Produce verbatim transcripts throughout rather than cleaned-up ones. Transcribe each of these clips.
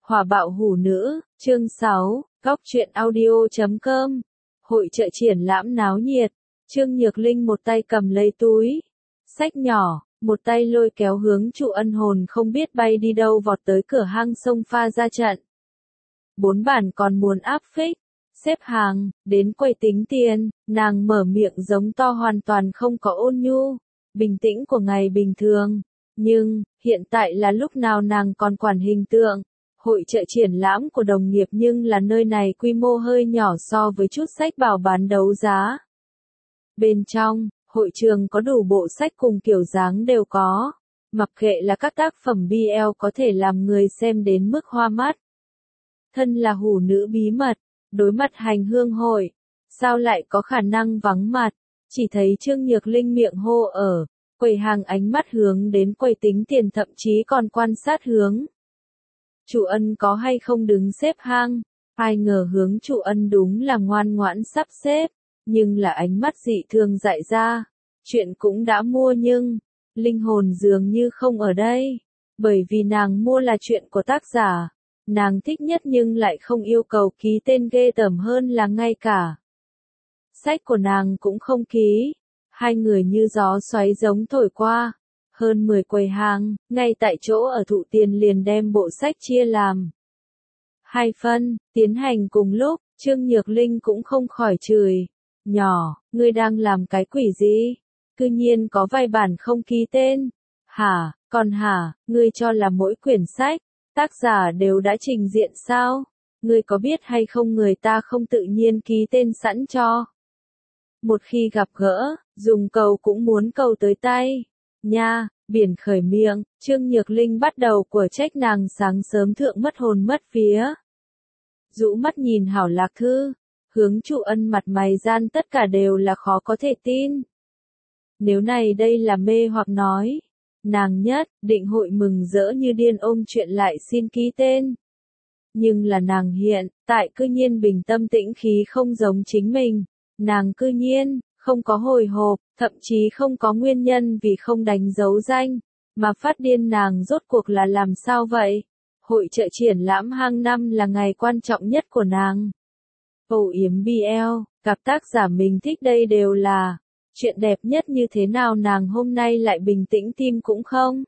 Hỏa bạo hủ nữ, chương sáu, góc truyện audio chấm com. Hội chợ triển lãm náo nhiệt. Trương Nhược Linh một tay cầm lấy túi sách nhỏ, một tay lôi kéo hướng Trụ Ân hồn không biết bay đi đâu vọt tới cửa hang sông pha ra trận. Bốn bản còn muốn áp phích, xếp hàng, đến quầy tính tiền, nàng mở miệng giống to hoàn toàn không có ôn nhu, bình tĩnh của ngày bình thường. Nhưng, hiện tại là lúc nào nàng còn quản hình tượng. Hội chợ triển lãm của đồng nghiệp nhưng là nơi này quy mô hơi nhỏ so với chút sách bảo bán đấu giá. Bên trong, hội trường có đủ bộ sách cùng kiểu dáng đều có. Mặc kệ là các tác phẩm bê lờ có thể làm người xem đến mức hoa mắt. Thân là hủ nữ bí mật, đối mặt hành hương hội, sao lại có khả năng vắng mặt, chỉ thấy Trương Nhược Linh miệng hô ở, quầy hàng ánh mắt hướng đến quầy tính tiền thậm chí còn quan sát hướng. Trụ Ân có hay không đứng xếp hang, ai ngờ hướng Trụ Ân đúng là ngoan ngoãn sắp xếp, nhưng là ánh mắt dị thường dại ra, chuyện cũng đã mua nhưng, linh hồn dường như không ở đây, bởi vì nàng mua là chuyện của tác giả, nàng thích nhất nhưng lại không yêu cầu ký tên ghê tởm hơn là ngay cả. Sách của nàng cũng không ký, hai người như gió xoáy giống thổi qua. Hơn mười quầy hàng, ngay tại chỗ ở Thụ Tiền liền đem bộ sách chia làm hai phân, tiến hành cùng lúc, Trương Nhược Linh cũng không khỏi chửi. Nhỏ, ngươi đang làm cái quỷ gì? Cư nhiên có vài bản không ký tên. Hả, còn hả, ngươi cho là mỗi quyển sách, tác giả đều đã trình diện sao? Ngươi có biết hay không người ta không tự nhiên ký tên sẵn cho? Một khi gặp gỡ, dùng cầu cũng muốn cầu tới tay. Nha, biển khởi miệng, Trương Nhược Linh bắt đầu của trách nàng sáng sớm thượng mất hồn mất vía. Dũ mắt nhìn Hảo Lạc Thư, hướng Trụ Ân mặt mày gian tất cả đều là khó có thể tin. Nếu này đây là mê hoặc nói, nàng nhất định hội mừng rỡ như điên ôm chuyện lại xin ký tên. Nhưng là nàng hiện, tại cư nhiên bình tâm tĩnh khí không giống chính mình, nàng cư nhiên không có hồi hộp, thậm chí không có nguyên nhân vì không đánh dấu danh, mà phát điên nàng rốt cuộc là làm sao vậy? Hội chợ triển lãm hàng năm là ngày quan trọng nhất của nàng. Âu yếm bê lờ, gặp tác giả mình thích đây đều là chuyện đẹp nhất như thế nào nàng hôm nay lại bình tĩnh tim cũng không.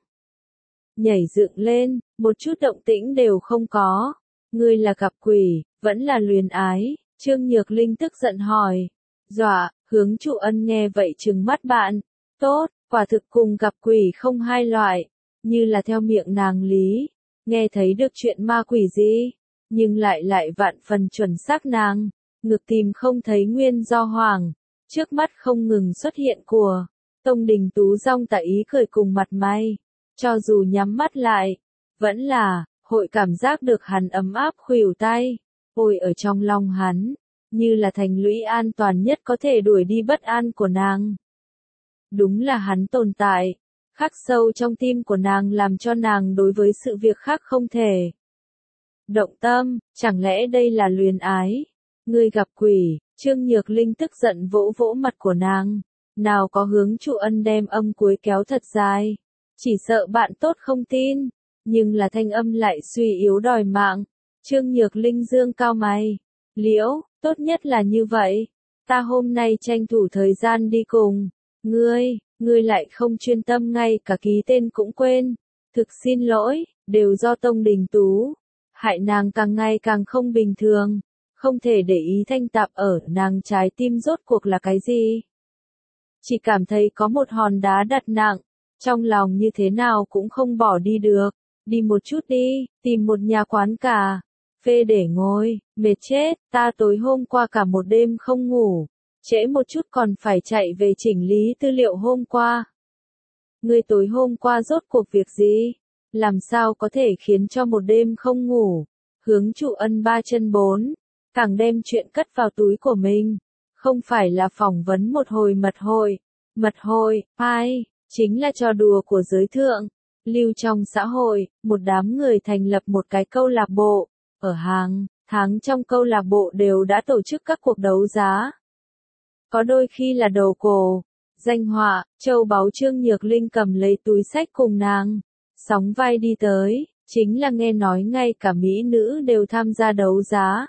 Nhảy dựng lên, một chút động tĩnh đều không có. Ngươi là gặp quỷ, vẫn là luyến ái, Trương Nhược Linh tức giận hỏi. Dọa, hướng Trụ Ân nghe vậy trừng mắt bạn. Tốt, quả thực cùng gặp quỷ không hai loại, như là theo miệng nàng lý, nghe thấy được chuyện ma quỷ gì, nhưng lại lại vạn phần chuẩn xác nàng, ngược tìm không thấy nguyên do hoàng, trước mắt không ngừng xuất hiện của, Tông Đình Tú rong tả ý cười cùng mặt mày, cho dù nhắm mắt lại, vẫn là, hội cảm giác được hắn ấm áp khuỷu tay, ôi ở trong lòng hắn. Như là thành lũy an toàn nhất có thể đuổi đi bất an của nàng. Đúng là hắn tồn tại, khắc sâu trong tim của nàng làm cho nàng đối với sự việc khác không thể động tâm, chẳng lẽ đây là luyến ái? Ngươi gặp quỷ, Trương Nhược Linh tức giận vỗ vỗ mặt của nàng, nào có hướng Trụ Ân đem âm cuối kéo thật dài, chỉ sợ bạn tốt không tin, nhưng là thanh âm lại suy yếu đòi mạng, Trương Nhược Linh dương cao mày, liễu. Tốt nhất là như vậy, ta hôm nay tranh thủ thời gian đi cùng, ngươi, ngươi lại không chuyên tâm ngay cả ký tên cũng quên, thực xin lỗi, đều do Tông Đình Tú, hại nàng càng ngày càng không bình thường, không thể để ý thanh tạp ở nàng trái tim rốt cuộc là cái gì. Chỉ cảm thấy có một hòn đá đặt nặng, trong lòng như thế nào cũng không bỏ đi được, đi một chút đi, tìm một nhà quán cà phê để ngồi, mệt chết, ta tối hôm qua cả một đêm không ngủ, trễ một chút còn phải chạy về chỉnh lý tư liệu hôm qua. Ngươi tối hôm qua rốt cuộc việc gì? Làm sao có thể khiến cho một đêm không ngủ? Hướng Trụ Ân ba chân bốn, càng đem chuyện cất vào túi của mình, không phải là phỏng vấn một hồi mật hội, mật hội, ai, chính là trò đùa của giới thượng, lưu trong xã hội, một đám người thành lập một cái câu lạc bộ. Ở hàng tháng trong câu lạc bộ đều đã tổ chức các cuộc đấu giá. Có đôi khi là đầu cổ, danh họa, châu báu. Trương Nhược Linh cầm lấy túi sách cùng nàng, sóng vai đi tới, Chính là nghe nói ngay cả mỹ nữ đều tham gia đấu giá.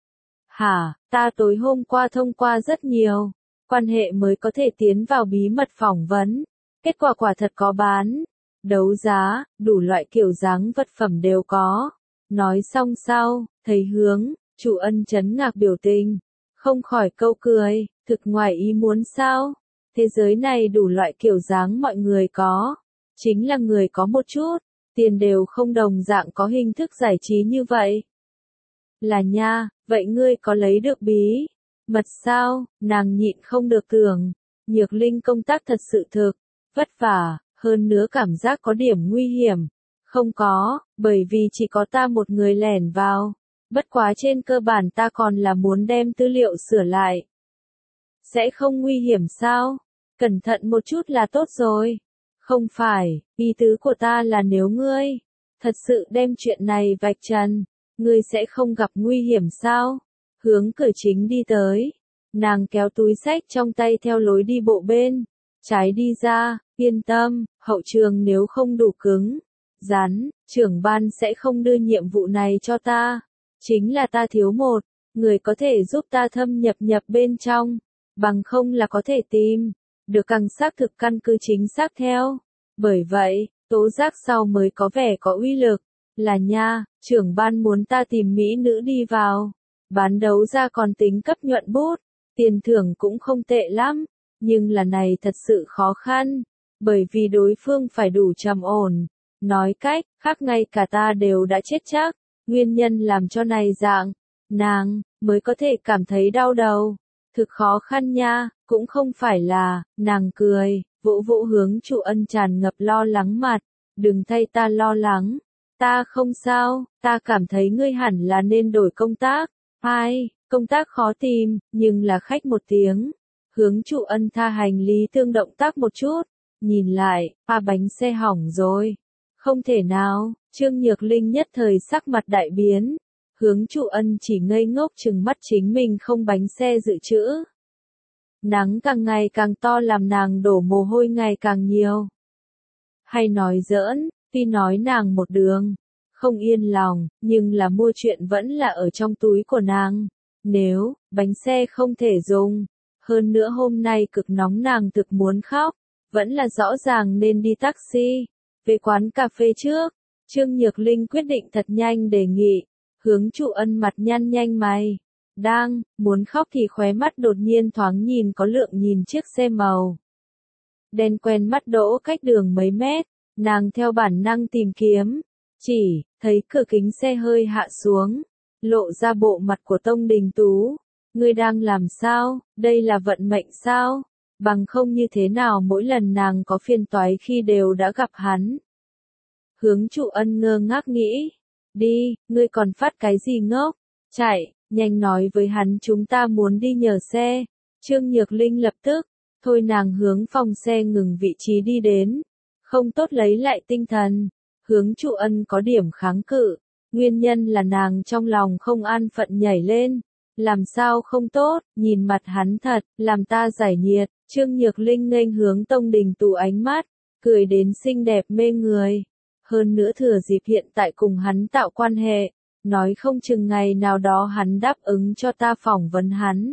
Hả, ta tối hôm qua thông qua rất nhiều quan hệ mới có thể tiến vào bí mật phỏng vấn. Kết quả quả thật có bán. Đấu giá, đủ loại kiểu dáng vật phẩm đều có. Nói xong sau, thầy Hướng, chủ Ân chấn ngạc biểu tình. Không khỏi câu cười, thực ngoài ý muốn sao? Thế giới này đủ loại kiểu dáng mọi người có. Chính là người có một chút, tiền đều không đồng dạng có hình thức giải trí như vậy. Là nha, vậy ngươi có lấy được bí mật sao? Nàng nhịn không được tưởng. Nhược Linh công tác thật sự thực vất vả, hơn nữa cảm giác có điểm nguy hiểm. Không có, bởi vì chỉ có ta một người lẻn vào. Bất quá trên cơ bản ta còn là muốn đem tư liệu sửa lại. Sẽ không nguy hiểm sao? Cẩn thận một chút là tốt rồi. Không phải, ý tứ của ta là nếu ngươi thật sự đem chuyện này vạch trần, ngươi sẽ không gặp nguy hiểm sao? Hướng cửa chính đi tới. Nàng kéo túi xách trong tay theo lối đi bộ bên trái đi ra, yên tâm, hậu trường nếu không đủ cứng, rắn, trưởng ban sẽ không đưa nhiệm vụ này cho ta. Chính là ta thiếu một người có thể giúp ta thâm nhập nhập bên trong, bằng không là có thể tìm được càng xác thực căn cứ chính xác theo. Bởi vậy, tố giác sau mới có vẻ có uy lực. Là nha, trưởng ban muốn ta tìm mỹ nữ đi vào. Bán đấu ra còn tính cấp nhuận bút. Tiền thưởng cũng không tệ lắm. Nhưng là này thật sự khó khăn. Bởi vì đối phương phải đủ trầm ổn. Nói cách, khác ngay cả ta đều đã chết chắc. Nguyên nhân làm cho này dạng, nàng, mới có thể cảm thấy đau đầu. Thực khó khăn nha, cũng không phải là, nàng cười, vỗ vỗ Hướng chủ Ân tràn ngập lo lắng mặt. Đừng thay ta lo lắng. Ta không sao, ta cảm thấy ngươi hẳn là nên đổi công tác. Ai, công tác khó tìm, nhưng là khách một tiếng. Hướng chủ Ân tha hành lý tương động tác một chút. Nhìn lại, à bánh xe hỏng rồi. Không thể nào, Trương Nhược Linh nhất thời sắc mặt đại biến. Hướng chủ Ân chỉ ngây ngốc chừng mắt chính mình không bánh xe dự trữ. Nắng càng ngày càng to làm nàng đổ mồ hôi ngày càng nhiều. Hay nói giỡn, tuy nói nàng một đường không yên lòng, nhưng là mua chuyện vẫn là ở trong túi của nàng. Nếu bánh xe không thể dùng, hơn nữa hôm nay cực nóng nàng thực muốn khóc, vẫn là rõ ràng nên đi taxi về quán cà phê trước. Trương Nhược Linh quyết định thật nhanh đề nghị. Hướng chủ Ân mặt nhăn nhanh mày. Đang muốn khóc thì khóe mắt đột nhiên thoáng nhìn có lượng nhìn chiếc xe màu đen quen mắt đỗ cách đường mấy mét. Nàng theo bản năng tìm kiếm, chỉ thấy cửa kính xe hơi hạ xuống, lộ ra bộ mặt của Tông Đình Tú. Ngươi đang làm sao? Đây là vận mệnh sao? Bằng không như thế nào mỗi lần nàng có phiền toái khi đều đã gặp hắn. Hướng chủ Ân ngơ ngác nghĩ. Đi, ngươi còn phát cái gì ngốc? Chạy, nhanh nói với hắn chúng ta muốn đi nhờ xe. Trương Nhược Linh lập tức, thôi nàng hướng phòng xe ngừng vị trí đi đến. Không tốt lấy lại tinh thần. Hướng chủ Ân có điểm kháng cự. Nguyên nhân là nàng trong lòng không an phận nhảy lên. Làm sao không tốt, nhìn mặt hắn thật, làm ta giải nhiệt. Trương Nhược Linh nghênh hướng Tông Đình Tú ánh mắt, cười đến xinh đẹp mê người. Hơn nữa thừa dịp hiện tại cùng hắn tạo quan hệ, nói không chừng ngày nào đó hắn đáp ứng cho ta phỏng vấn hắn.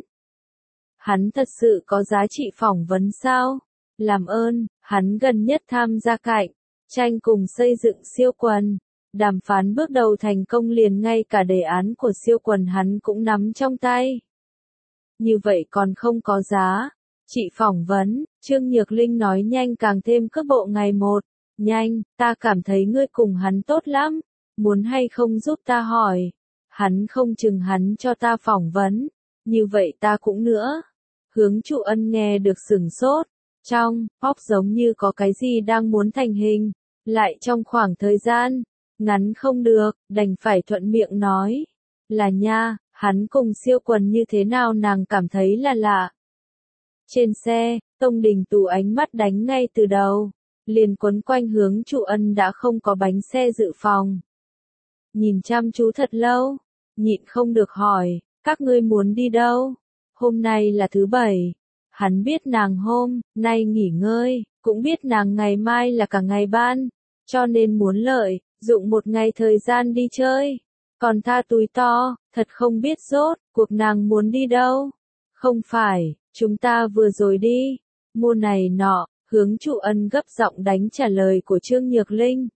Hắn thật sự có giá trị phỏng vấn sao? Làm ơn, hắn gần nhất tham gia cạnh tranh cùng xây dựng siêu quần. Đàm phán bước đầu thành công liền ngay cả đề án của siêu quần hắn cũng nắm trong tay. Như vậy còn không có giá. Chị phỏng vấn, Trương Nhược Linh nói nhanh càng thêm cước bộ ngày một. Nhanh, ta cảm thấy ngươi cùng hắn tốt lắm. Muốn hay không giúp ta hỏi. Hắn không chừng hắn cho ta phỏng vấn. Như vậy ta cũng nữa. Hướng chủ Ân nghe được sửng sốt. Trong, óc giống như có cái gì đang muốn thành hình. Lại trong khoảng thời gian ngắn không được, đành phải thuận miệng nói. Là nha, hắn cùng siêu quần như thế nào nàng cảm thấy là lạ. Trên xe, Tông Đình Tú ánh mắt đánh ngay từ đầu. Liền quấn quanh hướng chủ Ân đã không có bánh xe dự phòng. Nhìn chăm chú thật lâu, nhịn không được hỏi, các ngươi muốn đi đâu? Hôm nay là thứ bảy. Hắn biết nàng hôm nay nghỉ ngơi, cũng biết nàng ngày mai là cả ngày ban, cho nên muốn lợi dụng một ngày thời gian đi chơi. Còn tha túi to, thật không biết rốt, cuộc nàng muốn đi đâu. Không phải, chúng ta vừa rồi đi, mua này nọ, Hướng Trụ Ân gấp giọng đánh trả lời của Trương Nhược Linh.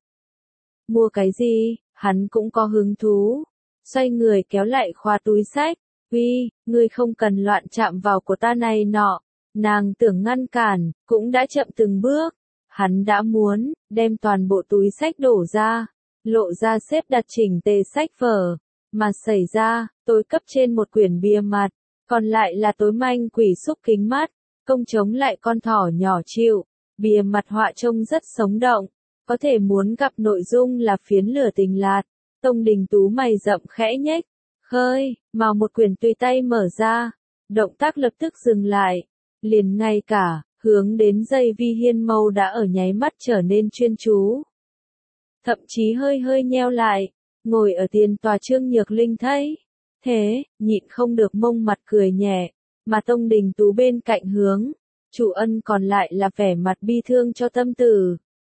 Mua cái gì, hắn cũng có hứng thú. Xoay người kéo lại khóa túi xách, uy, ngươi không cần loạn chạm vào của ta này nọ. Nàng tưởng ngăn cản, cũng đã chậm từng bước. Hắn đã muốn, đem toàn bộ túi xách đổ ra, lộ ra xếp đặt chỉnh tề sách vở. Mà xảy ra, tối cấp trên một quyển bìa mặt, còn lại là tối manh quỷ xúc kính mắt, công chống lại con thỏ nhỏ chịu. Bìa mặt họa trông rất sống động, có thể muốn gặp nội dung là phiến lửa tình lạt. Tông Đình Tú mày rậm khẽ nhếch, khơi, mà một quyển tùy tay mở ra, động tác lập tức dừng lại, liền ngay cả, hướng đến dây vi hiên mâu đã ở nháy mắt trở nên chuyên chú. Thậm chí hơi hơi nheo lại, ngồi ở tiền tòa Trương Nhược Linh thấy, thế, nhịn không được mông mặt cười nhẹ, mà Tông Đình Tú bên cạnh Hướng Trụ Ân còn lại là vẻ mặt bi thương cho tâm tử.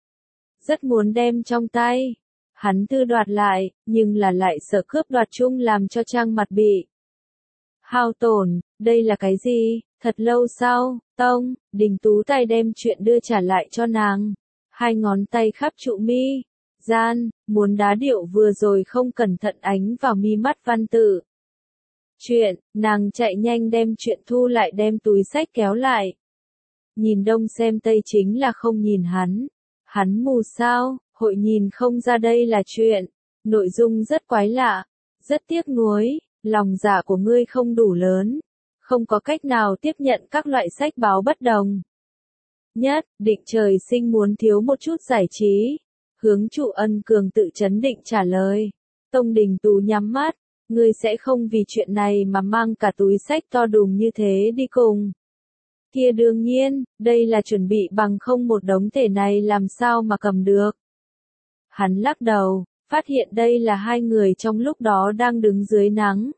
Rất muốn đem trong tay, hắn tư đoạt lại, nhưng là lại sợ cướp đoạt chung làm cho trang mặt bị hao tổn. Đây là cái gì? Thật lâu sau, Tông Đình Tú tay đem chuyện đưa trả lại cho nàng, hai ngón tay khắp trụ mi gian, muốn đá điệu vừa rồi không cẩn thận ánh vào mi mắt văn tự. Chuyện, nàng chạy nhanh đem chuyện thu lại, đem túi xách kéo lại. Nhìn đông xem tây chính là không nhìn hắn. Hắn mù sao, hội nhìn không ra đây là chuyện. Nội dung rất quái lạ, rất tiếc nuối, lòng dạ của ngươi không đủ lớn. Không có cách nào tiếp nhận các loại sách báo bất đồng. Nhất, định trời sinh muốn thiếu một chút giải trí. Hướng Trụ Ân cường tự chấn định trả lời. Tông Đình Tú nhắm mắt, ngươi sẽ không vì chuyện này mà mang cả túi sách to đùng như thế đi cùng. Kia đương nhiên, đây là chuẩn bị bằng không một đống tể này làm sao mà cầm được. Hắn lắc đầu, phát hiện đây là hai người trong lúc đó đang đứng dưới nắng.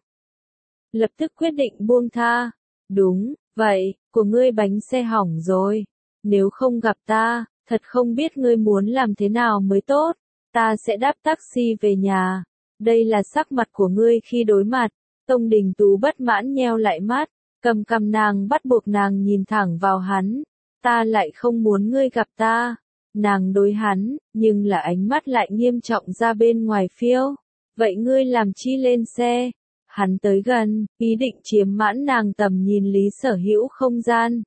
Lập tức quyết định buông tha. Đúng, vậy, của ngươi bánh xe hỏng rồi. Nếu không gặp ta, thật không biết ngươi muốn làm thế nào mới tốt. Ta sẽ đáp taxi về nhà. Đây là sắc mặt của ngươi khi đối mặt. Tông Đình Tú bất mãn nheo lại mắt, cầm cằm nàng bắt buộc nàng nhìn thẳng vào hắn. Ta lại không muốn ngươi gặp ta. Nàng đối hắn, nhưng là ánh mắt lại nghiêm trọng ra bên ngoài phiêu. Vậy ngươi làm chi lên xe? Hắn tới gần, ý định chiếm mãn nàng tầm nhìn lý sở hữu không gian.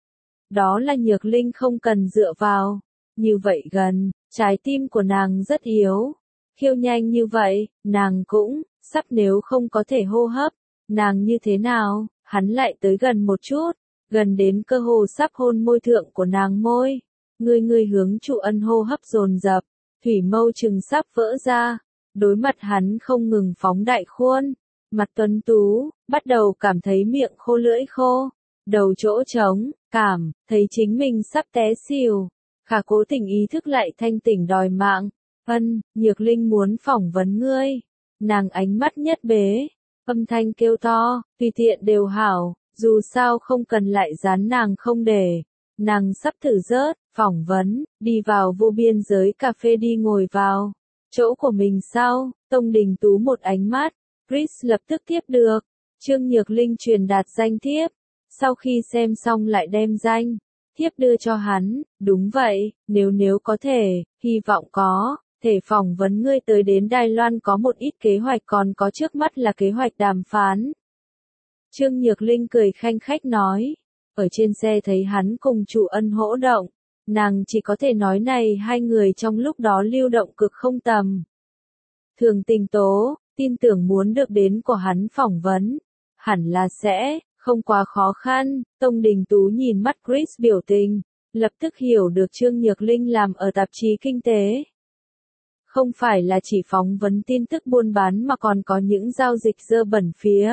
Đó là Nhược Linh không cần dựa vào. Như vậy gần, trái tim của nàng rất yếu. Khiêu nhanh như vậy, nàng cũng, sắp nếu không có thể hô hấp. Nàng như thế nào, hắn lại tới gần một chút, gần đến cơ hồ sắp hôn môi thượng của nàng môi. Ngươi ngươi Hướng Trụ Ân hô hấp dồn dập, thủy mâu chừng sắp vỡ ra. Đối mặt hắn không ngừng phóng đại khuôn. Mặt tuấn tú, bắt đầu cảm thấy miệng khô lưỡi khô, đầu chỗ trống, cảm, thấy chính mình sắp té xỉu. Khả cố tình ý thức lại thanh tỉnh đòi mạng. Ân, Nhược Linh muốn phỏng vấn ngươi. Nàng ánh mắt nhất bế, âm thanh kêu to, tùy tiện đều hảo, dù sao không cần lại dán nàng không để. Nàng sắp thử rớt, phỏng vấn, đi vào vô biên giới cà phê đi ngồi vào. Chỗ của mình sau, Tông Đình Tú một ánh mắt. Chris lập tức tiếp được. Trương Nhược Linh truyền đạt danh thiếp. Sau khi xem xong lại đem danh thiếp đưa cho hắn. Đúng vậy, nếu nếu có thể, hy vọng có thể phỏng vấn ngươi tới đến Đài Loan, có một ít kế hoạch, còn có trước mắt là kế hoạch đàm phán. Trương Nhược Linh cười khanh khách nói. Ở trên xe thấy hắn cùng Trụ Ân hỗ động. Nàng chỉ có thể nói này hai người trong lúc đó lưu động cực không tầm thường. Tình tố, tin tưởng muốn được đến của hắn phỏng vấn, hẳn là sẽ không quá khó khăn. Tông Đình Tú nhìn mắt Chris biểu tình, lập tức hiểu được Trương Nhược Linh làm ở tạp chí kinh tế. Không phải là chỉ phỏng vấn tin tức buôn bán mà còn có những giao dịch dơ bẩn phía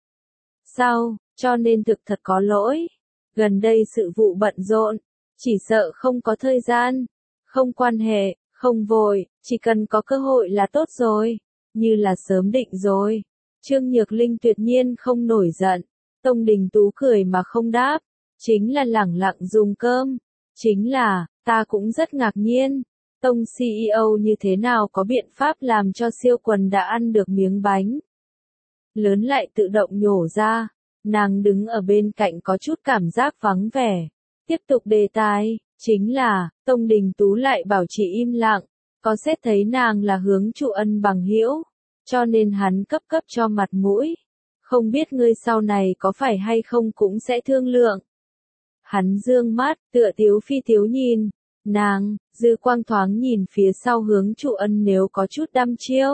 sau, cho nên thực thật có lỗi. Gần đây sự vụ bận rộn, chỉ sợ không có thời gian. Không quan hệ, không vội, chỉ cần có cơ hội là tốt rồi. Như là sớm định rồi. Trương Nhược Linh tuyệt nhiên không nổi giận. Tông Đình Tú cười mà không đáp. Chính là lẳng lặng dùng cơm. Chính là, ta cũng rất ngạc nhiên. Tông xê e ô như thế nào có biện pháp làm cho siêu quần đã ăn được miếng bánh lớn lại tự động nhổ ra. Nàng đứng ở bên cạnh có chút cảm giác vắng vẻ. Tiếp tục đề tài, chính là, Tông Đình Tú lại bảo trì im lặng, có xét thấy nàng là hướng Trụ Ân bằng hữu, cho nên hắn cấp cấp cho mặt mũi. Không biết ngươi sau này có phải hay không cũng sẽ thương lượng. Hắn dương mắt, tựa tiếu phi tiếu nhìn, nàng, dư quang thoáng nhìn phía sau hướng Trụ Ân nếu có chút đăm chiêu.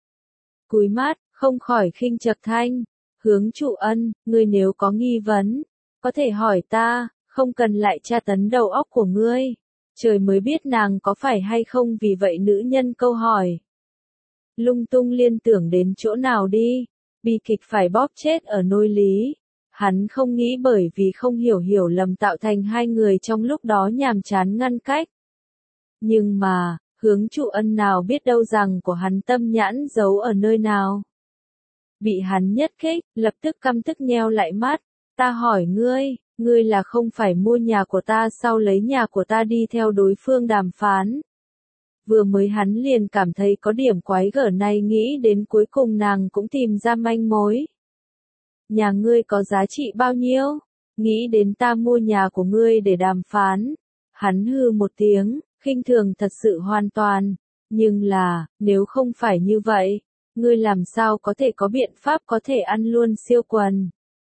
Cúi mắt, không khỏi khinh chật thanh, hướng Trụ Ân, ngươi nếu có nghi vấn, có thể hỏi ta, không cần lại tra tấn đầu óc của ngươi. Trời mới biết nàng có phải hay không vì vậy nữ nhân câu hỏi. Lung tung liên tưởng đến chỗ nào đi, bi kịch phải bóp chết ở nôi lý. Hắn không nghĩ bởi vì không hiểu hiểu lầm tạo thành hai người trong lúc đó nhàm chán ngăn cách. Nhưng mà, hướng Trụ Ân nào biết đâu rằng của hắn tâm nhãn giấu ở nơi nào. Bị hắn nhất kích, lập tức căm tức nheo lại mắt. Ta hỏi ngươi, ngươi là không phải mua nhà của ta sau lấy nhà của ta đi theo đối phương đàm phán. Vừa mới hắn liền cảm thấy có điểm quái gở này, nghĩ đến cuối cùng nàng cũng tìm ra manh mối. Nhà ngươi có giá trị bao nhiêu? Nghĩ đến ta mua nhà của ngươi để đàm phán. Hắn hừ một tiếng, khinh thường thật sự hoàn toàn. Nhưng là, nếu không phải như vậy, ngươi làm sao có thể có biện pháp có thể ăn luôn siêu quần?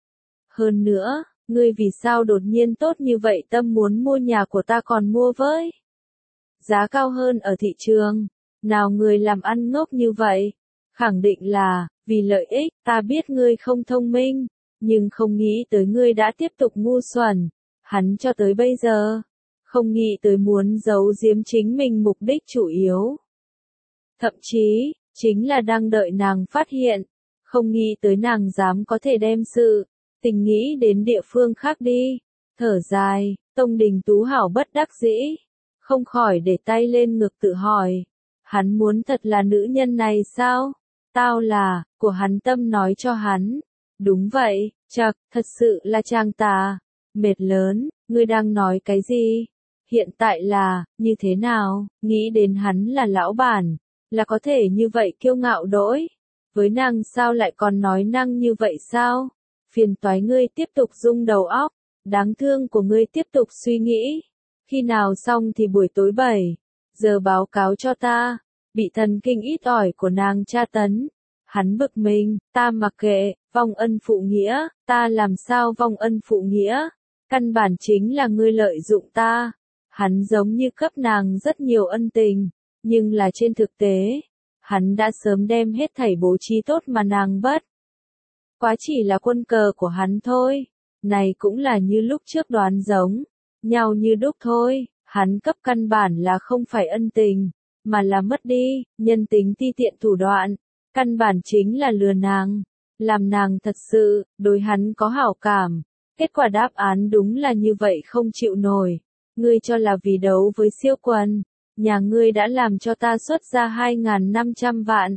Hơn nữa, ngươi vì sao đột nhiên tốt như vậy tâm muốn mua nhà của ta còn mua với giá cao hơn ở thị trường? Nào người làm ăn ngốc như vậy? Khẳng định là, vì lợi ích. Ta biết ngươi không thông minh, nhưng không nghĩ tới ngươi đã tiếp tục ngu xuẩn. Hắn cho tới bây giờ, không nghĩ tới muốn giấu giếm chính mình mục đích chủ yếu. Thậm chí, chính là đang đợi nàng phát hiện, không nghĩ tới nàng dám có thể đem sự tình nghĩ đến địa phương khác đi. Thở dài, Tông Đình Tú hảo bất đắc dĩ, không khỏi để tay lên ngực tự hỏi, hắn muốn thật là nữ nhân này sao? Tao là, của hắn tâm nói cho hắn. Đúng vậy, chật, thật sự là chàng tà, mệt lớn, ngươi đang nói cái gì? Hiện tại là, như thế nào? Nghĩ đến hắn là lão bản, là có thể như vậy kiêu ngạo đỗi. Với nàng sao lại còn nói năng như vậy sao? Phiền toái ngươi tiếp tục rung đầu óc, đáng thương của ngươi tiếp tục suy nghĩ. Khi nào xong thì buổi tối bảy giờ báo cáo cho ta. Bị thần kinh ít ỏi của nàng tra tấn. Hắn bực mình, ta mặc kệ, vong ân phụ nghĩa, ta làm sao vong ân phụ nghĩa? Căn bản chính là ngươi lợi dụng ta. Hắn giống như cấp nàng rất nhiều ân tình, nhưng là trên thực tế, hắn đã sớm đem hết thảy bố trí tốt mà nàng bất quá chỉ là quân cờ của hắn thôi. Này cũng là như lúc trước đoán giống nhau như đúc thôi. Hắn cấp căn bản là không phải ân tình, mà là mất đi nhân tính, ti tiện thủ đoạn. Căn bản chính là lừa nàng, làm nàng thật sự đối hắn có hảo cảm. Kết quả đáp án đúng là như vậy, không chịu nổi. Ngươi cho là vì đấu với siêu quần, nhà ngươi đã làm cho ta xuất ra hai nghìn năm trăm vạn.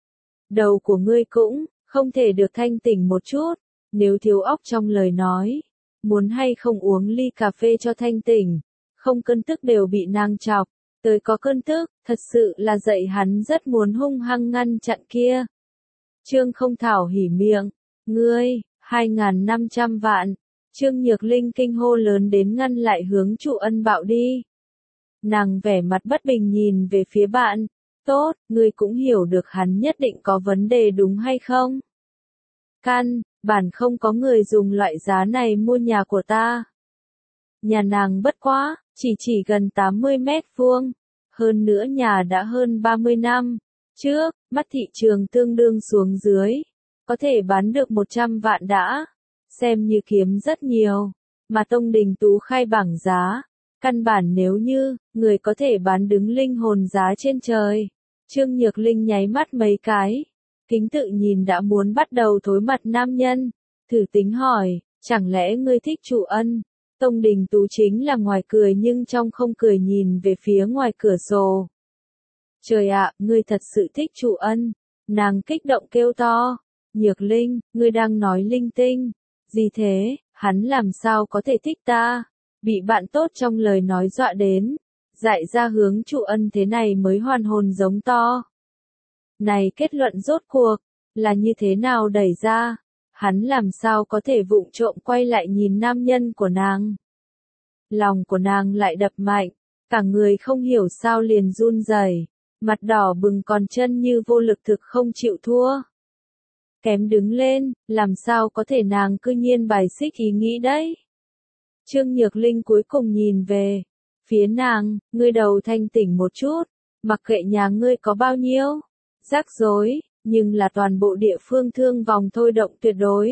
Đầu của ngươi cũng không thể được thanh tỉnh một chút, nếu thiếu óc trong lời nói, muốn hay không uống ly cà phê cho thanh tỉnh, không cơn tức đều bị nàng chọc, tới có cơn tức, thật sự là dạy hắn rất muốn hung hăng ngăn chặn kia. Trương Không Thảo hỉ miệng, ngươi, hai nghìn năm trăm vạn, Trương Nhược Linh kinh hô lớn đến ngăn lại hướng Trụ Ân bạo đi. Nàng vẻ mặt bất bình nhìn về phía bạn, tốt, ngươi cũng hiểu được hắn nhất định có vấn đề đúng hay không? Căn bản không có người dùng loại giá này mua nhà của ta. Nhà nàng bất quá, chỉ chỉ gần tám mươi mét vuông, hơn nữa nhà đã hơn ba mươi năm trước, mắt thị trường tương đương xuống dưới, có thể bán được một trăm vạn đã, xem như kiếm rất nhiều, mà Tông Đình Tú khai bảng giá, căn bản nếu như, người có thể bán đứng linh hồn giá trên trời. Trương Nhược Linh nháy mắt mấy cái, kính tự nhìn đã muốn bắt đầu thối mặt nam nhân, thử tính hỏi, chẳng lẽ ngươi thích Trụ Ân? Tông Đình Tú chính là ngoài cười nhưng trong không cười nhìn về phía ngoài cửa sổ. Trời ạ, ngươi thật sự thích Trụ Ân. Nàng kích động kêu to. Nhược Linh, ngươi đang nói linh tinh. Gì thế, hắn làm sao có thể thích ta? Bị bạn tốt trong lời nói dọa đến. dại ra Hướng Trụ Ân thế này mới hoàn hồn giống to. Này kết luận rốt cuộc, là như thế nào đẩy ra, hắn làm sao có thể vụng trộm quay lại nhìn nam nhân của nàng. Lòng của nàng lại đập mạnh, cả người không hiểu sao liền run rẩy, mặt đỏ bừng còn chân như vô lực thực không chịu thua. Kém đứng lên, làm sao có thể nàng cư nhiên bài xích ý nghĩ đấy. Trương Nhược Linh cuối cùng nhìn về phía nàng, ngươi đầu thanh tỉnh một chút, mặc kệ nhà ngươi có bao nhiêu rắc rối, nhưng là toàn bộ địa phương thương vòng thôi động tuyệt đối.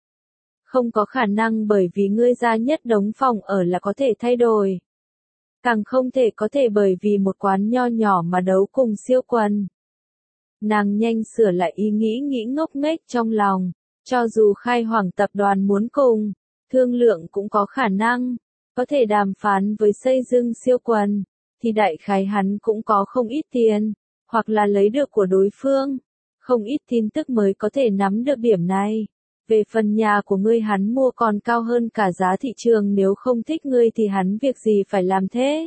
Không có khả năng bởi vì ngươi ra nhất đống phòng ở là có thể thay đổi. Càng không thể có thể bởi vì một quán nho nhỏ mà đấu cùng siêu quần. Nàng nhanh sửa lại ý nghĩ nghĩ ngốc nghếch trong lòng, cho dù khai hoàng tập đoàn muốn cùng, thương lượng cũng có khả năng, có thể đàm phán với xây dựng siêu quần, thì đại khái hắn cũng có không ít tiền, hoặc là lấy được của đối phương, không ít tin tức mới có thể nắm được điểm này. Về phần nhà của ngươi hắn mua còn cao hơn cả giá thị trường, nếu không thích ngươi thì hắn việc gì phải làm thế.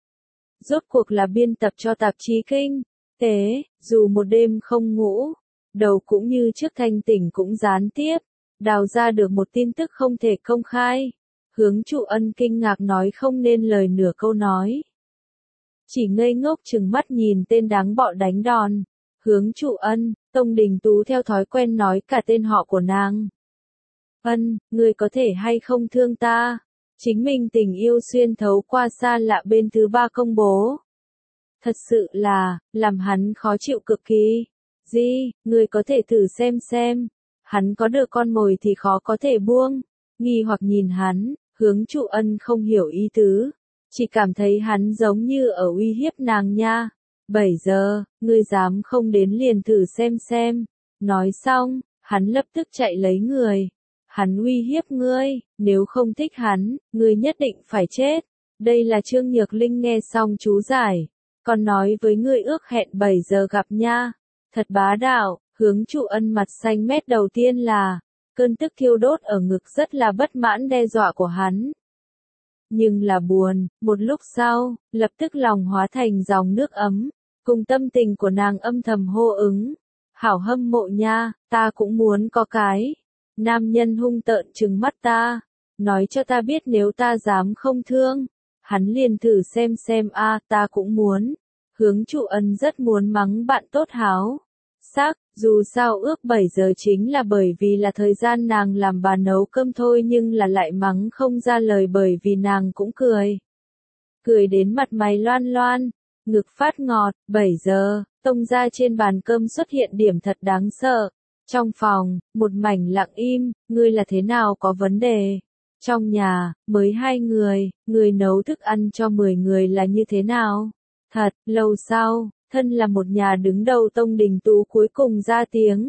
Rốt cuộc là biên tập cho tạp chí kinh tế, dù một đêm không ngủ, đầu cũng như trước thanh tỉnh cũng gián tiếp, đào ra được một tin tức không thể công khai. Hướng Trụ Ân kinh ngạc nói không nên lời nửa câu nói. Chỉ ngây ngốc chừng mắt nhìn tên đáng bọ đánh đòn. Hướng Trụ Ân, Tông Đình Tú theo thói quen nói cả tên họ của nàng. Ân, ngươi có thể hay không thương ta? Chính mình tình yêu xuyên thấu qua xa lạ bên thứ ba công bố. Thật sự là, làm hắn khó chịu cực kỳ. Gì, ngươi có thể thử xem xem. Hắn có được con mồi thì khó có thể buông. Nghi hoặc nhìn hắn, Hướng Trụ Ân không hiểu ý tứ. Chỉ cảm thấy hắn giống như ở uy hiếp nàng nha. Bảy giờ, ngươi dám không đến liền thử xem xem. Nói xong, hắn lập tức chạy lấy người. Hắn uy hiếp ngươi, nếu không thích hắn, ngươi nhất định phải chết. Đây là Trương Nhược Linh nghe xong chú giải. Còn nói với ngươi ước hẹn bảy giờ gặp nha. Thật bá đạo. Hướng Trụ Ân mặt xanh mét đầu tiên là, cơn tức thiêu đốt ở ngực rất là bất mãn đe dọa của hắn. Nhưng là buồn, một lúc sau, lập tức lòng hóa thành dòng nước ấm, cùng tâm tình của nàng âm thầm hô ứng. Hảo hâm mộ nha, ta cũng muốn có cái. Nam nhân hung tợn trừng mắt ta, nói cho ta biết nếu ta dám không thương. Hắn liền thử xem xem a, ta cũng muốn. Hướng Trụ Ân rất muốn mắng bạn tốt háo sắc, dù sao ước bảy giờ chính là bởi vì là thời gian nàng làm bà nấu cơm thôi, nhưng là lại mắng không ra lời bởi vì nàng cũng cười. Cười đến mặt mày loan loan, ngực phát ngọt. Bảy giờ, tông ra trên bàn cơm xuất hiện điểm thật đáng sợ. Trong phòng, một mảnh lặng im, ngươi là thế nào có vấn đề? Trong nhà, mới hai người, người nấu thức ăn cho mười người là như thế nào? Thật, lâu sau, thân là một nhà đứng đầu Tông Đình Tú cuối cùng ra tiếng.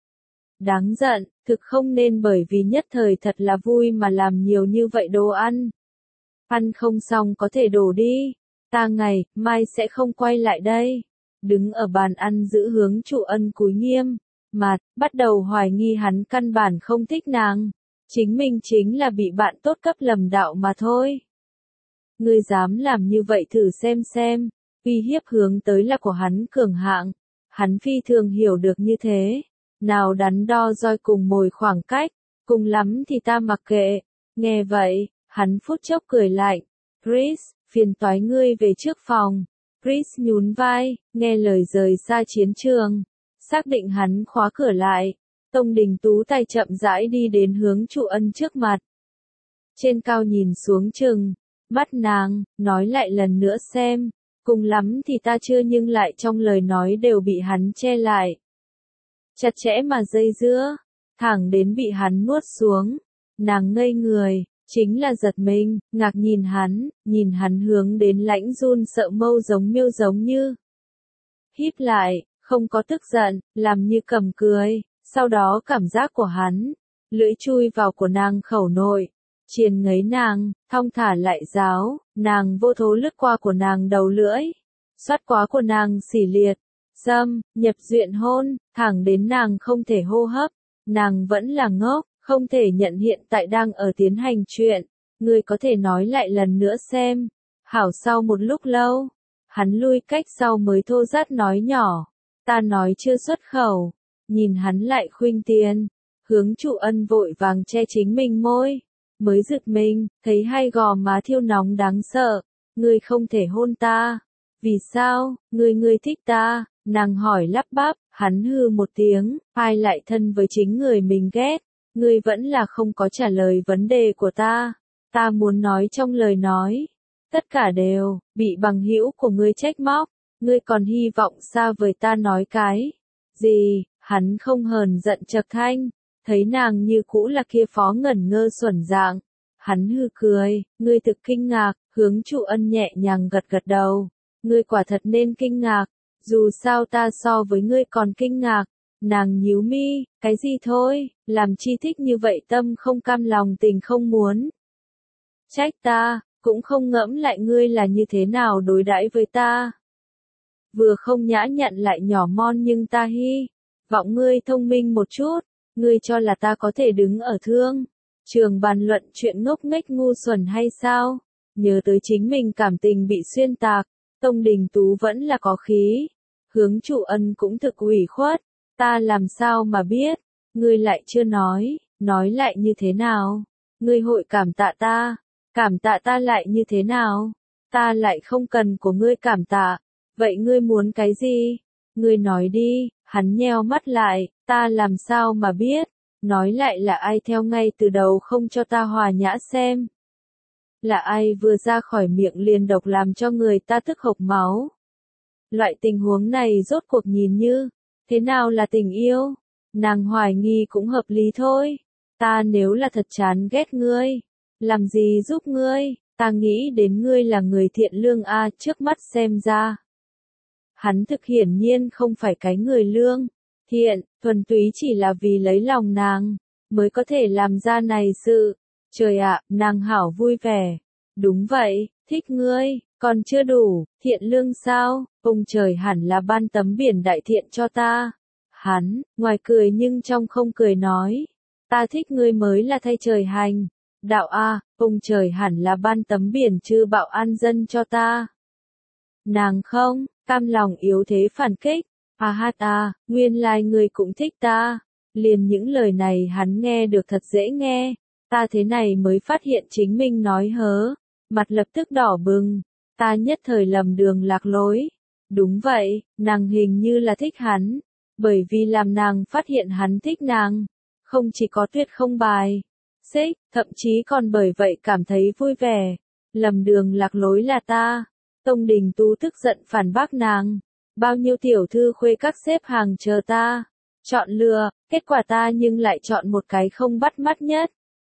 Đáng giận, thực không nên bởi vì nhất thời thật là vui mà làm nhiều như vậy đồ ăn. Ăn không xong có thể đổ đi, ta ngày mai sẽ không quay lại đây. Đứng ở bàn ăn giữ Hướng Trụ Ân cúi nghiêm mặt, bắt đầu hoài nghi hắn căn bản không thích nàng. Chính mình chính là bị bạn tốt cấp lầm đạo mà thôi. Ngươi dám làm như vậy thử xem xem. Uy hiếp hướng tới là của hắn cường hạng. Hắn phi thường hiểu được như thế. Nào đắn đo roi cùng mồi khoảng cách. Cùng lắm thì ta mặc kệ. Nghe vậy, hắn phút chốc cười lạnh. Chris, phiền toái ngươi về trước phòng. Chris nhún vai, nghe lời rời xa chiến trường. Xác định hắn khóa cửa lại. Tông Đình Tú tay chậm rãi đi đến Hướng Trụ Ân trước mặt. Trên cao nhìn xuống chừng, mắt nàng, nói lại lần nữa xem. Cùng lắm thì ta chưa, nhưng lại trong lời nói đều bị hắn che lại. Chặt chẽ mà dây dưa, thẳng đến bị hắn nuốt xuống. Nàng ngây người, chính là giật mình, ngạc nhìn hắn, nhìn hắn hướng đến lãnh run sợ mâu giống miêu giống như. Híp lại, không có tức giận, làm như cầm cười, sau đó cảm giác của hắn, lưỡi chui vào của nàng khẩu nội. Triền ngấy nàng, thong thả lại giáo, nàng vô thố lướt qua của nàng đầu lưỡi, xoát quá của nàng xỉ liệt, dâm, nhập duyện hôn, thẳng đến nàng không thể hô hấp, nàng vẫn là ngốc, không thể nhận hiện tại đang ở tiến hành chuyện. Ngươi có thể nói lại lần nữa xem, Hảo sau một lúc lâu, hắn lui cách sau mới thô dát nói nhỏ, ta nói chưa xuất khẩu, nhìn hắn lại khuynh tiền, hướng Trụ Ân vội vàng che chính mình môi, mới giật mình, thấy hai gò má thiêu nóng đáng sợ, ngươi không thể hôn ta, vì sao, ngươi ngươi thích ta, nàng hỏi lắp bắp, hắn hừ một tiếng, ai lại thân với chính người mình ghét, ngươi vẫn là không có trả lời vấn đề của ta, ta muốn nói trong lời nói. Tất cả đều, bị bằng hữu của ngươi trách móc, ngươi còn hy vọng xa vời ta nói cái gì, hắn không hờn giận chậc thanh, thấy nàng như cũ là kia phó ngẩn ngơ xuẩn dạng, hắn hư cười, ngươi thực kinh ngạc, hướng Trụ Ân nhẹ nhàng gật gật đầu, ngươi quả thật nên kinh ngạc, dù sao ta so với ngươi còn kinh ngạc, nàng nhíu mi, cái gì thôi, làm chi thích như vậy tâm không cam lòng tình không muốn. Trách ta. Cũng không ngẫm lại ngươi là như thế nào đối đãi với ta. Vừa không nhã nhặn lại nhỏ mọn nhưng ta hy vọng ngươi thông minh một chút, ngươi cho là ta có thể đứng ở thương trường bàn luận chuyện ngốc nghếch ngu xuẩn hay sao? Nhớ tới chính mình cảm tình bị xuyên tạc, Tông Đình Tú vẫn là có khí. Hướng Trụ Ân cũng thực ủy khuất, ta làm sao mà biết, ngươi lại chưa nói, nói lại như thế nào? Ngươi hội cảm tạ ta. Cảm tạ ta lại như thế nào? Ta lại không cần của ngươi cảm tạ. Vậy ngươi muốn cái gì? Ngươi nói đi, hắn nheo mắt lại, ta làm sao mà biết? Nói lại là ai theo ngay từ đầu không cho ta hòa nhã xem? Là ai vừa ra khỏi miệng liền độc làm cho người ta tức hộc máu? Loại tình huống này rốt cuộc nhìn như, thế nào là tình yêu? Nàng hoài nghi cũng hợp lý thôi. Ta nếu là thật chán ghét ngươi. Làm gì giúp ngươi, ta nghĩ đến ngươi là người thiện lương a, trước mắt xem ra. Hắn thực hiển nhiên không phải cái người lương, thiện, thuần túy chỉ là vì lấy lòng nàng, mới có thể làm ra này sự. Trời ạ, nàng hảo vui vẻ. Đúng vậy, thích ngươi, còn chưa đủ, thiện lương sao, ông trời hẳn là ban tấm biển đại thiện cho ta. Hắn, ngoài cười nhưng trong không cười nói, ta thích ngươi mới là thay trời hành. Đạo A, ông trời hẳn là ban tấm biển chư bạo an dân cho ta. Nàng không, cam lòng yếu thế phản kích. À hát à, nguyên lai người cũng thích ta. Liền những lời này hắn nghe được thật dễ nghe. Ta thế này mới phát hiện chính mình nói hớ. Mặt lập tức đỏ bừng. Ta nhất thời lầm đường lạc lối. Đúng vậy, nàng hình như là thích hắn. Bởi vì làm nàng phát hiện hắn thích nàng. Không chỉ có tuyệt không bài. Xích, thậm chí còn bởi vậy cảm thấy vui vẻ. Lầm đường lạc lối là ta. Tông Đình Tú tức giận phản bác nàng. Bao nhiêu tiểu thư khuê các xếp hàng chờ ta. Chọn lựa, kết quả ta nhưng lại chọn một cái không bắt mắt nhất.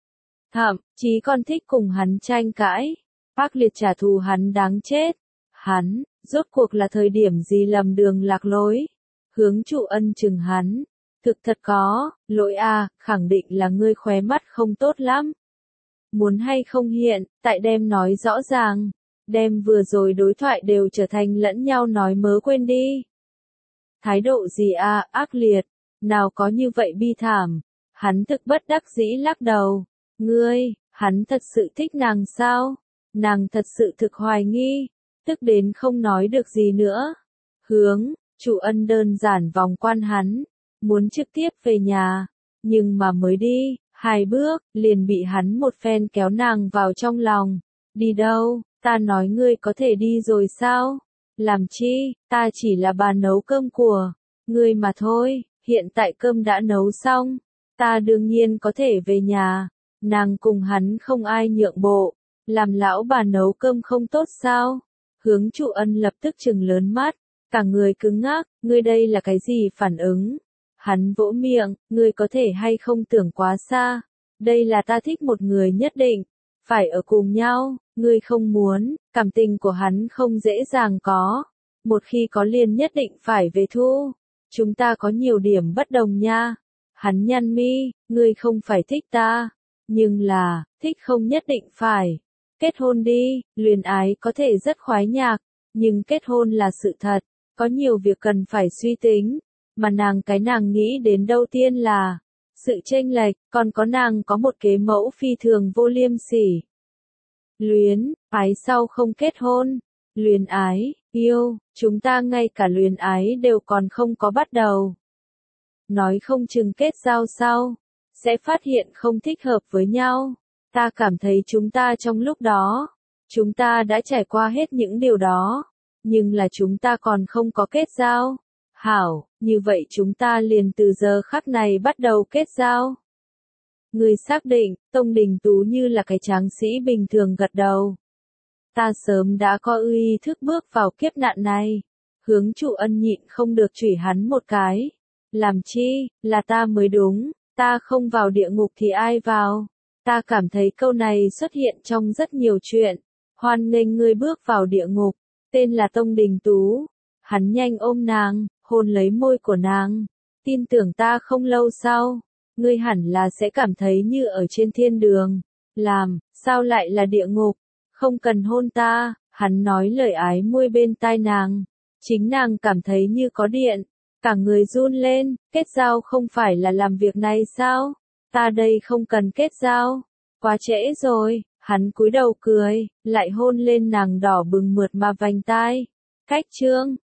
Thậm chí còn thích cùng hắn tranh cãi. Ác liệt trả thù hắn đáng chết. Hắn, rốt cuộc là thời điểm gì lầm đường lạc lối. Hướng Trụ Ân chừng hắn. Thực thật có, lỗi à, khẳng định là ngươi khóe mắt không tốt lắm. Muốn hay không hiện, tại đem nói rõ ràng. Đem vừa rồi đối thoại đều trở thành lẫn nhau nói mớ quên đi. Thái độ gì à, ác liệt, nào có như vậy bi thảm. Hắn thực bất đắc dĩ lắc đầu. Ngươi, hắn thật sự thích nàng sao? Nàng thật sự thực hoài nghi, tức đến không nói được gì nữa. Hướng, Trụ Ân đơn giản vòng quan hắn. Muốn trực tiếp về nhà, nhưng mà mới đi, hai bước, liền bị hắn một phen kéo nàng vào trong lòng. Đi đâu, ta nói ngươi có thể đi rồi sao? Làm chi, ta chỉ là bà nấu cơm của ngươi mà thôi, hiện tại cơm đã nấu xong, ta đương nhiên có thể về nhà. Nàng cùng hắn không ai nhượng bộ, làm lão bà nấu cơm không tốt sao? Hướng Trụ Ân lập tức trừng lớn mắt, cả người cứng ngắc, ngươi đây là cái gì phản ứng? Hắn vỗ miệng, ngươi có thể hay không tưởng quá xa. Đây là ta thích một người nhất định, phải ở cùng nhau, ngươi không muốn, cảm tình của hắn không dễ dàng có. Một khi có liền nhất định phải về thu. Chúng ta có nhiều điểm bất đồng nha. Hắn nhăn mi, ngươi không phải thích ta. Nhưng là, thích không nhất định phải. Kết hôn đi, luyến ái có thể rất khoái nhạc, nhưng kết hôn là sự thật. Có nhiều việc cần phải suy tính. Mà nàng cái nàng nghĩ đến đầu tiên là sự chênh lệch, còn có nàng có một kế mẫu phi thường vô liêm sỉ. Luyến, ái sau không kết hôn. Luyến ái, yêu, chúng ta ngay cả luyến ái đều còn không có bắt đầu. Nói không chừng kết giao sau, sẽ phát hiện không thích hợp với nhau. Ta cảm thấy chúng ta trong lúc đó, chúng ta đã trải qua hết những điều đó, nhưng là chúng ta còn không có kết giao. Hảo, như vậy chúng ta liền từ giờ khắc này bắt đầu kết giao. Người xác định, Tông Đình Tú như là cái tráng sĩ bình thường gật đầu. Ta sớm đã có ý thức bước vào kiếp nạn này. Hướng trụ ân nhịn không được chửi hắn một cái. Làm chi, là ta mới đúng, ta không vào địa ngục thì ai vào. Ta cảm thấy câu này xuất hiện trong rất nhiều chuyện. Hoan nghênh ngươi bước vào địa ngục, tên là Tông Đình Tú. Hắn nhanh ôm nàng, hôn lấy môi của nàng. Tin tưởng ta không lâu sau, ngươi hẳn là sẽ cảm thấy như ở trên thiên đường. Làm, sao lại là địa ngục? Không cần hôn ta, hắn nói lời ái môi bên tai nàng. Chính nàng cảm thấy như có điện, cả người run lên, kết giao không phải là làm việc này sao? Ta đây không cần kết giao, quá trễ rồi. Hắn cúi đầu cười, lại hôn lên nàng đỏ bừng mượt mà vành tai. Cách chương